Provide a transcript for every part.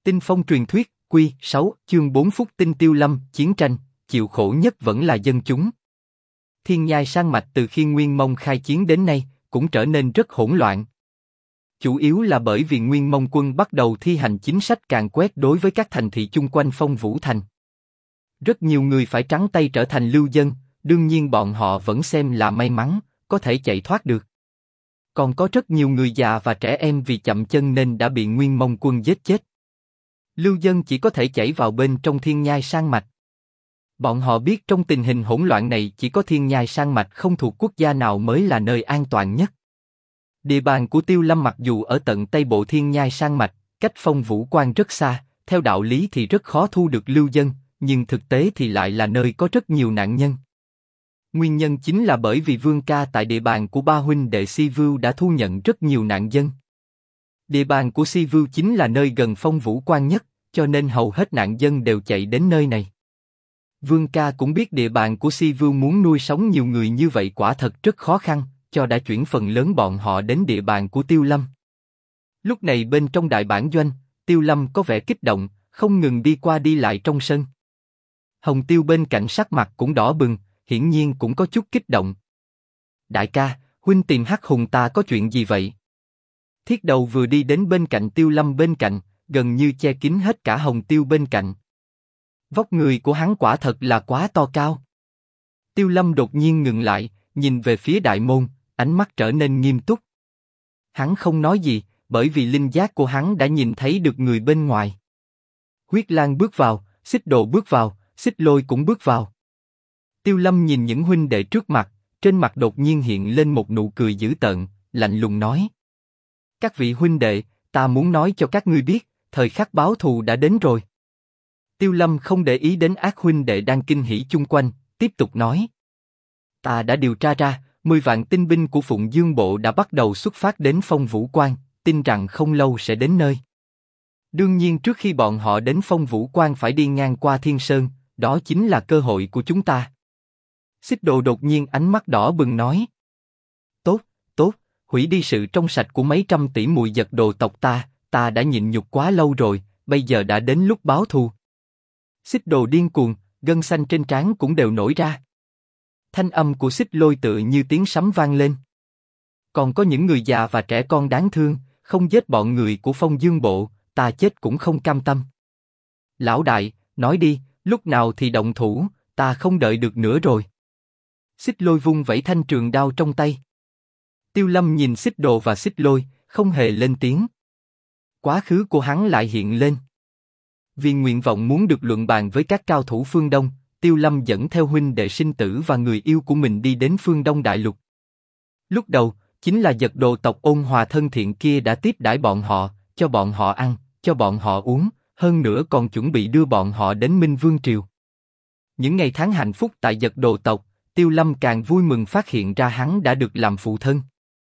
Tinh Phong truyền thuyết, Quy 6, chương 4 Phúc Tinh Tiêu Lâm, chiến tranh, chịu khổ nhất vẫn là dân chúng. Thiên nhai sang mạch từ khi Nguyên Mông khai chiến đến nay, cũng trở nên rất hỗn loạn. Chủ yếu là bởi vì Nguyên Mông quân bắt đầu thi hành chính sách càn quét đối với các thành thị chung quanh Phong Vũ Thành. Rất nhiều người phải trắng tay trở thành lưu dân, đương nhiên bọn họ vẫn xem là may mắn, có thể chạy thoát được. Còn có rất nhiều người già và trẻ em vì chậm chân nên đã bị Nguyên Mông quân giết chết. Lưu dân chỉ có thể chảy vào bên trong thiên nhai sang mạch. Bọn họ biết trong tình hình hỗn loạn này chỉ có thiên nhai sang mạch không thuộc quốc gia nào mới là nơi an toàn nhất. Địa bàn của Tiêu Lâm mặc dù ở tận tây bộ thiên nhai sang mạch, cách Phong Vũ Quan rất xa, theo đạo lý thì rất khó thu được lưu dân, nhưng thực tế thì lại là nơi có rất nhiều nạn nhân. Nguyên nhân chính là bởi vì Vương Ca tại địa bàn của ba huynh đệ Si Vưu đã thu nhận rất nhiều nạn dân. Địa bàn của Si Vưu chính là nơi gần Phong Vũ Quan nhất, cho nên hầu hết nạn dân đều chạy đến nơi này. Vương Ca cũng biết địa bàn của Si Vưu muốn nuôi sống nhiều người như vậy quả thật rất khó khăn, cho đã chuyển phần lớn bọn họ đến địa bàn của Tiêu Lâm. Lúc này bên trong đại bản doanh, Tiêu Lâm có vẻ kích động, không ngừng đi qua đi lại trong sân. Hồng Tiêu bên cạnh sắc mặt cũng đỏ bừng, hiển nhiên cũng có chút kích động. Đại ca, huynh tìm Hắc Hùng ta có chuyện gì vậy? Thiết Đầu vừa đi đến bên cạnh Tiêu Lâm bên cạnh, gần như che kín hết cả Hồng Tiêu bên cạnh. Vóc người của hắn quả thật là quá to cao. Tiêu Lâm đột nhiên ngừng lại, nhìn về phía đại môn, ánh mắt trở nên nghiêm túc. Hắn không nói gì, bởi vì linh giác của hắn đã nhìn thấy được người bên ngoài. Huyết Lang bước vào, Xích Đồ bước vào, Xích Lôi cũng bước vào. Tiêu Lâm nhìn những huynh đệ trước mặt, trên mặt đột nhiên hiện lên một nụ cười dữ tợn, lạnh lùng nói: các vị huynh đệ, ta muốn nói cho các ngươi biết, thời khắc báo thù đã đến rồi. Tiêu Lâm không để ý đến ác huynh đệ đang kinh hỉ chung quanh, tiếp tục nói: ta đã điều tra ra, 10 vạn tinh binh của Phụng Dương Bộ đã bắt đầu xuất phát đến Phong Vũ Quan, tin rằng không lâu sẽ đến nơi. Đương nhiên trước khi bọn họ đến Phong Vũ Quan phải đi ngang qua Thiên Sơn, đó chính là cơ hội của chúng ta. Xích Đồ đột nhiên ánh mắt đỏ bừng nói: tốt, tốt, hủy đi sự trong sạch của mấy trăm tỷ muội Giật Đồ tộc ta đã nhịn nhục quá lâu rồi, bây giờ đã đến lúc báo thù. Xích Đồ điên cuồng, gân xanh trên trán cũng đều nổi ra. Thanh âm của Xích Lôi tựa như tiếng sấm vang lên. Còn có những người già và trẻ con đáng thương, không giết bọn người của Phong Dương Bộ, ta chết cũng không cam tâm. Lão đại, nói đi, lúc nào thì động thủ, ta không đợi được nữa rồi. Xích Lôi vung vẩy thanh trường đao trong tay. Tiêu Lâm nhìn Xích Đồ và Xích Lôi, không hề lên tiếng. Quá khứ của hắn lại hiện lên. Vì nguyện vọng muốn được luận bàn với các cao thủ phương Đông, Tiêu Lâm dẫn theo huynh đệ sinh tử và người yêu của mình đi đến phương Đông Đại Lục. Lúc đầu, chính là Giật Đồ tộc ôn hòa thân thiện kia đã tiếp đãi bọn họ, cho bọn họ ăn, cho bọn họ uống, hơn nữa còn chuẩn bị đưa bọn họ đến Minh Vương Triều. Những ngày tháng hạnh phúc tại Giật Đồ tộc, Tiêu Lâm càng vui mừng phát hiện ra hắn đã được làm phụ thân.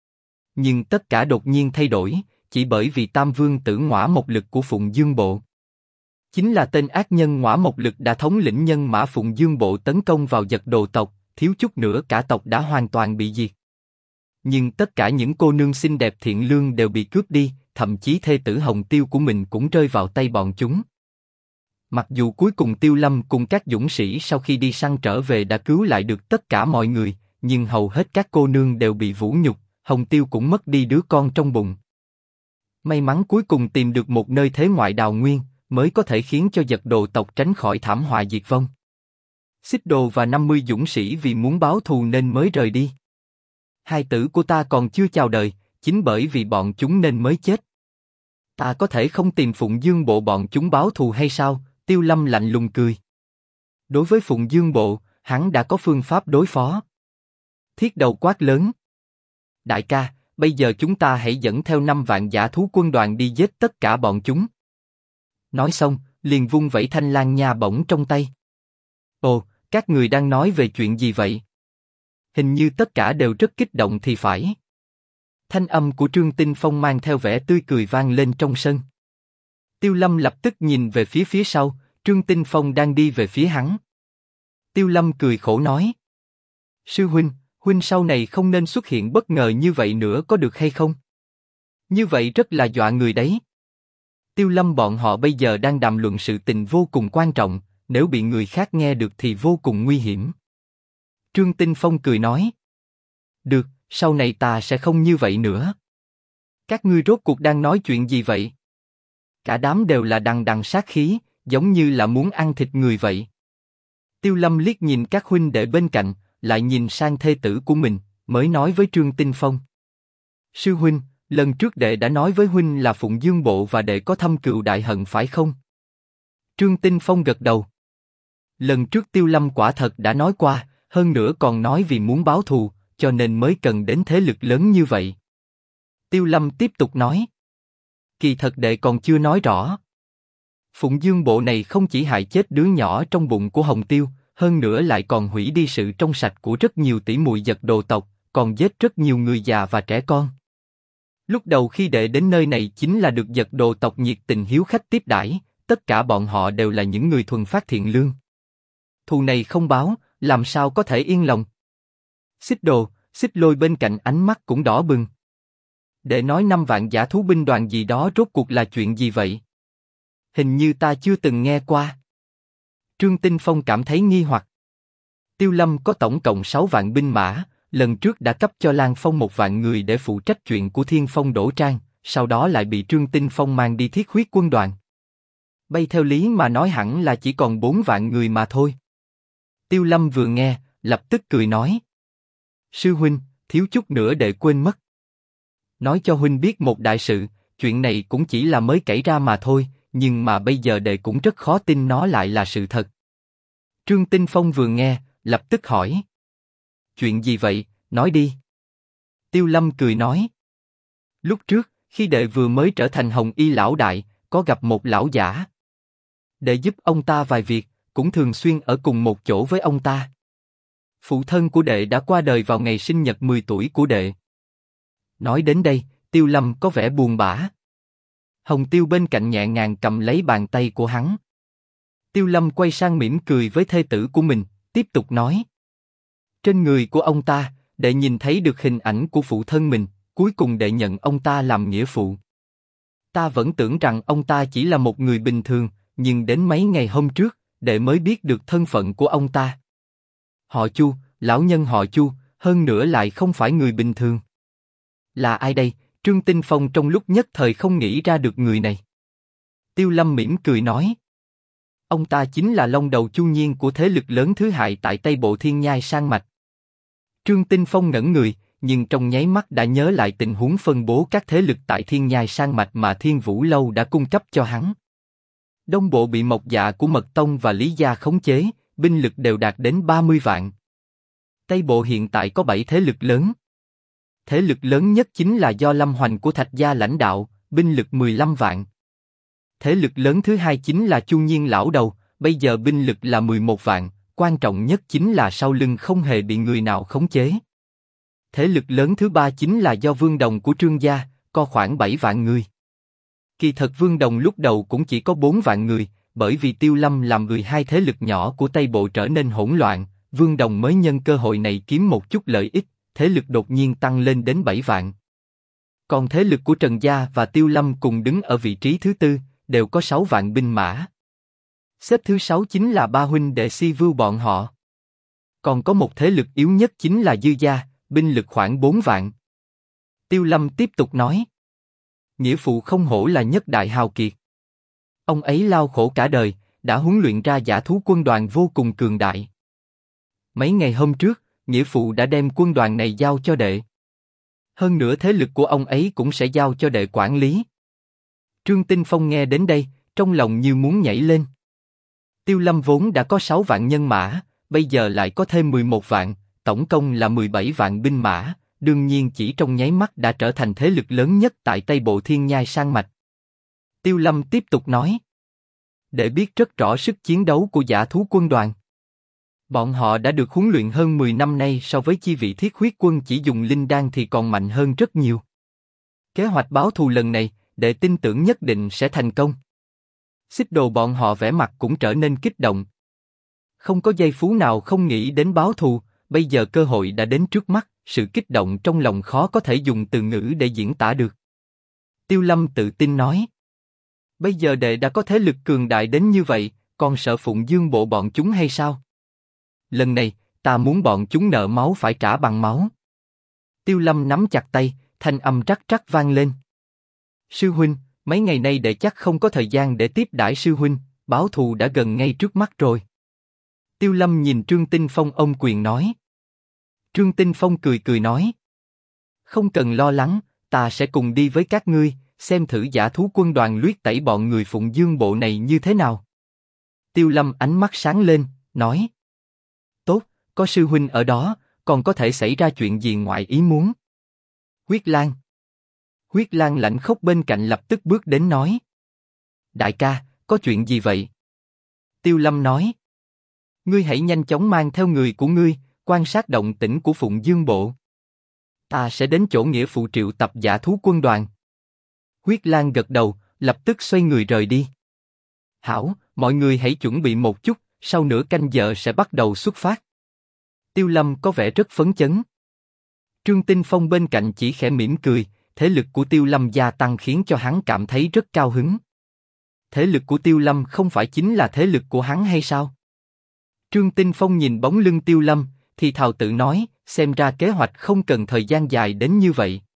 Nhưng tất cả đột nhiên thay đổi, chỉ bởi vì Tam Vương tử Ngõa Mộc Lực của Phụng Dương Bộ. Chính là tên ác nhân Ngõa Mộc Lực đã thống lĩnh nhân mã Phụng Dương Bộ tấn công vào Giật Đồ tộc, thiếu chút nữa cả tộc đã hoàn toàn bị diệt. Nhưng tất cả những cô nương xinh đẹp thiện lương đều bị cướp đi, thậm chí thê tử Hồng Tiêu của mình cũng rơi vào tay bọn chúng. Mặc dù cuối cùng Tiêu Lâm cùng các dũng sĩ sau khi đi săn trở về đã cứu lại được tất cả mọi người, nhưng hầu hết các cô nương đều bị vũ nhục, Hồng Tiêu cũng mất đi đứa con trong bụng. May mắn cuối cùng tìm được một nơi thế ngoại đào nguyên, mới có thể khiến cho Giật Đồ tộc tránh khỏi thảm họa diệt vong. Xích Đồ và 50 dũng sĩ vì muốn báo thù nên mới rời đi. Hai tử của ta còn chưa chào đời, chính bởi vì bọn chúng nên mới chết. Ta có thể không tìm Phụng Dương Bộ bọn chúng báo thù hay sao? Tiêu Lâm lạnh lùng cười. Đối với Phụng Dương Bộ, hắn đã có phương pháp đối phó. Thiết Đầu quát lớn: đại ca, bây giờ chúng ta hãy dẫn theo 5 vạn dã thú quân đoàn đi giết tất cả bọn chúng. Nói xong, liền vung vẩy thanh lang nha bổng trong tay. Ồ, các người đang nói về chuyện gì vậy? Hình như tất cả đều rất kích động thì phải. Thanh âm của Trương Tinh Phong mang theo vẻ tươi cười vang lên trong sân. Tiêu Lâm lập tức nhìn về phía sau, Trương Tinh Phong đang đi về phía hắn. Tiêu Lâm cười khổ nói: sư huynh, huynh sau này không nên xuất hiện bất ngờ như vậy nữa có được hay không? Như vậy rất là dọa người đấy. Tiêu Lâm bọn họ bây giờ đang đàm luận sự tình vô cùng quan trọng, nếu bị người khác nghe được thì vô cùng nguy hiểm. Trương Tinh Phong cười nói. Được, sau này ta sẽ không như vậy nữa. Các ngươi rốt cuộc đang nói chuyện gì vậy? Cả đám đều là đằng đằng sát khí, giống như là muốn ăn thịt người vậy. Tiêu Lâm liếc nhìn các huynh đệ bên cạnh, lại nhìn sang thê tử của mình, mới nói với Trương Tinh Phong. Sư huynh, lần trước đệ đã nói với huynh là Phụng Dương Bộ và đệ có thâm cừu đại hận phải không? Trương Tinh Phong gật đầu. Lần trước Tiêu Lâm quả thật đã nói qua, hơn nữa còn nói vì muốn báo thù, cho nên mới cần đến thế lực lớn như vậy. Tiêu Lâm tiếp tục nói. Kỳ thật đệ còn chưa nói rõ. Phụng Dương Bộ này không chỉ hại chết đứa nhỏ trong bụng của Hồng Tiêu, hơn nữa lại còn hủy đi sự trong sạch của rất nhiều tỷ muội Giật Đồ tộc, còn giết rất nhiều người già và trẻ con. Lúc đầu khi đệ đến nơi này chính là được Giật Đồ tộc nhiệt tình hiếu khách tiếp đãi, tất cả bọn họ đều là những người thuần phát thiện lương. Thù này không báo, làm sao có thể yên lòng? Xích Đồ, Xích Lôi bên cạnh ánh mắt cũng đỏ bừng. Đệ nói 5 vạn giả thú binh đoàn gì đó rốt cuộc là chuyện gì vậy? Hình như ta chưa từng nghe qua. Trương Tinh Phong cảm thấy nghi hoặc. Tiêu Lâm có tổng cộng 6 vạn binh mã, lần trước đã cấp cho Lan Phong 1 vạn người để phụ trách chuyện của Thiên Phong Đỗ Trang, sau đó lại bị Trương Tinh Phong mang đi thiết huyết quân đoàn. Bay theo lý mà nói hẳn là chỉ còn 4 vạn người mà thôi. Tiêu Lâm vừa nghe, lập tức cười nói. Sư huynh, thiếu chút nữa đệ quên mất. Nói cho huynh biết một đại sự, chuyện này cũng chỉ là mới kể ra mà thôi, nhưng mà bây giờ đệ cũng rất khó tin nó lại là sự thật. Trương Tinh Phong vừa nghe, lập tức hỏi. Chuyện gì vậy, nói đi. Tiêu Lâm cười nói. Lúc trước, khi đệ vừa mới trở thành Hồng Y lão đại, có gặp một lão giả. Đệ giúp ông ta vài việc, cũng thường xuyên ở cùng một chỗ với ông ta. Phụ thân của đệ đã qua đời vào ngày sinh nhật 10 tuổi của đệ. Nói đến đây, Tiêu Lâm có vẻ buồn bã. Hồng Tiêu bên cạnh nhẹ nhàng cầm lấy bàn tay của hắn. Tiêu Lâm quay sang mỉm cười với thê tử của mình, tiếp tục nói. Trên người của ông ta, đệ nhìn thấy được hình ảnh của phụ thân mình, cuối cùng đệ nhận ông ta làm nghĩa phụ. Ta vẫn tưởng rằng ông ta chỉ là một người bình thường, nhưng đến mấy ngày hôm trước, đệ mới biết được thân phận của ông ta. Họ Chu, lão nhân họ Chu, hơn nữa lại không phải người bình thường. Là ai đây? Trương Tinh Phong trong lúc nhất thời không nghĩ ra được người này. Tiêu Lâm mỉm cười nói. Ông ta chính là Long Đầu Chu Nhiên của thế lực lớn thứ hai tại Tây Bộ Thiên Nhai Sang Mạch. Trương Tinh Phong ngẩn người, nhưng trong nháy mắt đã nhớ lại tình huống phân bố các thế lực tại Thiên Nhai Sang Mạch mà Thiên Vũ Lâu đã cung cấp cho hắn. Đông Bộ bị Mộc Dạ của Mật Tông và Lý Gia khống chế, binh lực đều đạt đến 30 vạn. Tây Bộ hiện tại có 7 thế lực lớn. Thế lực lớn nhất chính là do Lâm Hoành của Thạch Gia lãnh đạo, binh lực 15 vạn. Thế lực lớn thứ hai chính là Chu Nhiên lão đầu, bây giờ binh lực là 11 vạn, quan trọng nhất chính là sau lưng không hề bị người nào khống chế. Thế lực lớn thứ ba chính là do Vương Đồng của Trương Gia, có khoảng 7 vạn người. Kỳ thật Vương Đồng lúc đầu cũng chỉ có 4 vạn người, bởi vì Tiêu Lâm làm người hai thế lực nhỏ của Tây Bộ trở nên hỗn loạn, Vương Đồng mới nhân cơ hội này kiếm một chút lợi ích, thế lực đột nhiên tăng lên đến 7 vạn. Còn thế lực của Trần Gia và Tiêu Lâm cùng đứng ở vị trí thứ tư, đều có 6 vạn binh mã. Xếp thứ 6 chính là ba huynh đệ Si Vưu bọn họ. Còn có một thế lực yếu nhất chính là Dư Gia, binh lực khoảng 4 vạn. Tiêu Lâm tiếp tục nói. Nghĩa phụ không hổ là nhất đại hào kiệt. Ông ấy lao khổ cả đời, đã huấn luyện ra dã thú quân đoàn vô cùng cường đại. Mấy ngày hôm trước, nghĩa phụ đã đem quân đoàn này giao cho đệ. Hơn nữa thế lực của ông ấy cũng sẽ giao cho đệ quản lý. Trương Tinh Phong nghe đến đây, trong lòng như muốn nhảy lên. Tiêu Lâm vốn đã có 6 vạn nhân mã, bây giờ lại có thêm 11 vạn, tổng công là 17 vạn binh mã, đương nhiên chỉ trong nháy mắt đã trở thành thế lực lớn nhất tại Tây Bộ Thiên Nhai Sang Mạch. Tiêu Lâm tiếp tục nói. Để biết rất rõ sức chiến đấu của dã thú quân đoàn. Bọn họ đã được huấn luyện hơn 10 năm nay, so với chi vị thiết huyết quân chỉ dùng linh đan thì còn mạnh hơn rất nhiều. Kế hoạch báo thù lần này, đệ tin tưởng nhất định sẽ thành công. Xích Đồ bọn họ vẻ mặt cũng trở nên kích động. Không có giây phút nào không nghĩ đến báo thù, bây giờ cơ hội đã đến trước mắt, sự kích động trong lòng khó có thể dùng từ ngữ để diễn tả được. Tiêu Lâm tự tin nói. Bây giờ đệ đã có thế lực cường đại đến như vậy, còn sợ Phụng Dương bộ bọn chúng hay sao? Lần này, ta muốn bọn chúng nợ máu phải trả bằng máu. Tiêu Lâm nắm chặt tay, thanh âm trắc trắc vang lên. Sư huynh, mấy ngày nay đệ chắc không có thời gian để tiếp đãi sư huynh, báo thù đã gần ngay trước mắt rồi. Tiêu Lâm nhìn Trương Tinh Phong ôm quyền nói. Trương Tinh Phong cười cười nói. Không cần lo lắng, ta sẽ cùng đi với các ngươi, xem thử giả thú quân đoàn luyết tẩy bọn người Phụng Dương bộ này như thế nào. Tiêu Lâm ánh mắt sáng lên, nói. Tốt, có sư huynh ở đó, còn có thể xảy ra chuyện gì ngoại ý muốn. Huyết Lang. Huyết Lang lạnh khốc bên cạnh lập tức bước đến nói. Đại ca, có chuyện gì vậy? Tiêu Lâm nói. Ngươi hãy nhanh chóng mang theo người của ngươi, quan sát động tĩnh của Phụng Dương bộ. Ta sẽ đến chỗ nghĩa phụ triệu tập giả thú quân đoàn. Huyết Lang gật đầu, lập tức xoay người rời đi. Hảo, mọi người hãy chuẩn bị một chút, sau nửa canh giờ sẽ bắt đầu xuất phát. Tiêu Lâm có vẻ rất phấn chấn. Trương Tinh Phong bên cạnh chỉ khẽ mỉm cười, thế lực của Tiêu Lâm gia tăng khiến cho hắn cảm thấy rất cao hứng. Thế lực của Tiêu Lâm không phải chính là thế lực của hắn hay sao? Trương Tinh Phong nhìn bóng lưng Tiêu Lâm, thì thào tự nói, xem ra kế hoạch không cần thời gian dài đến như vậy.